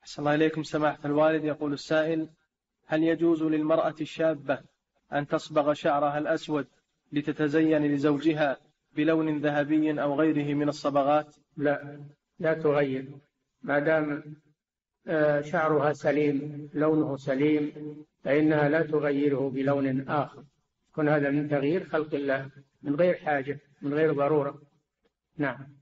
أحسن الله إليكم سماحة الوالد. يقول السائل: هل يجوز للمرأة الشابة أن تصبغ شعرها الأسود لتتزين لزوجها بلون ذهبي أو غيره من الصبغات؟ لا، لا تغير ما دام شعرها سليم، لونه سليم، فإنها لا تغيره بلون آخر. يكون هذا من تغيير خلق الله من غير حاجة، من غير ضرورة. نعم.